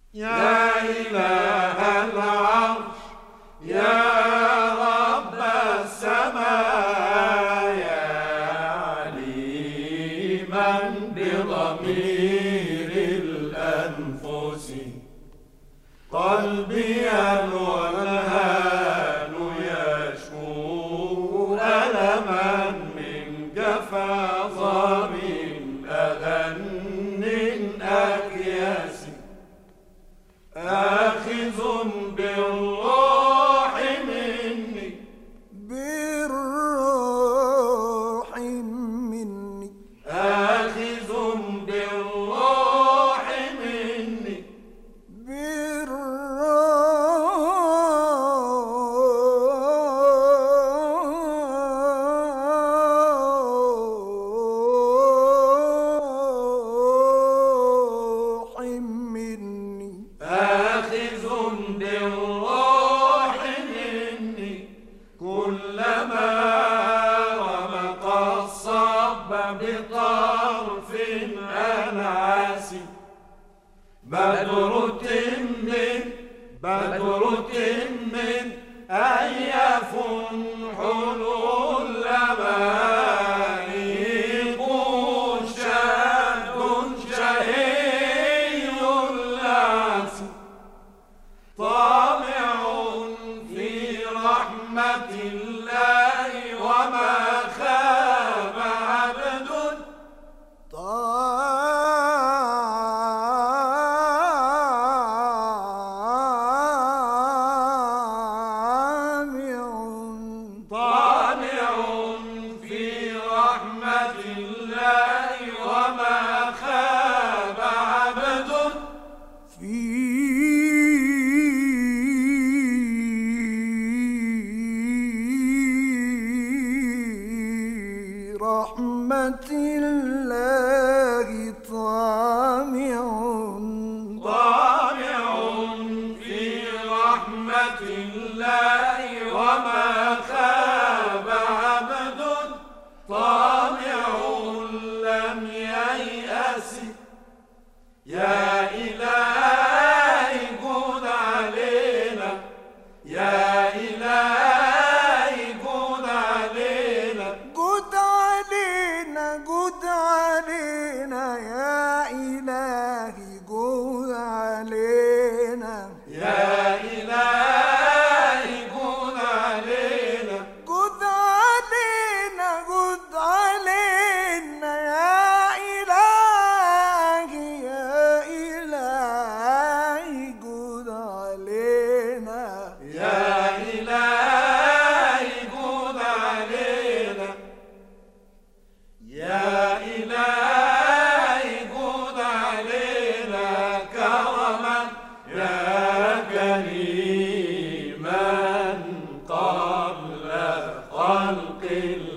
يا إله العرش يا رب السماء يا عليما بضمير الأنفس قلبي الولهان يشكو ألما من جفا ظالم أذن أكياس آخذ بالروح مني بالروح مني آخذ بالروح مني بالروح مني آخذ بالروح مني كلما رمق الصب بطرف أنعاس بدر تم أيف حلو اللمائق شاد شهي العسل طامع في رحمة الله وما خاب عبد طامع في رحمة الله وما خاب عبد في رحمة الله طامع في رحمة الله وما خاب عبد طامع لم ييأس يا إلهي جود علينا يا إلهي جود علينا جود علينا جود علينا يا إلهي جود علينا يا إلهي جود علينا جود علينا جود علينا يا إلهي يا إلهي جود علينا يا إلهي جود علينا يا إلهي جود علينا كرما يا كريما قبل خلق الله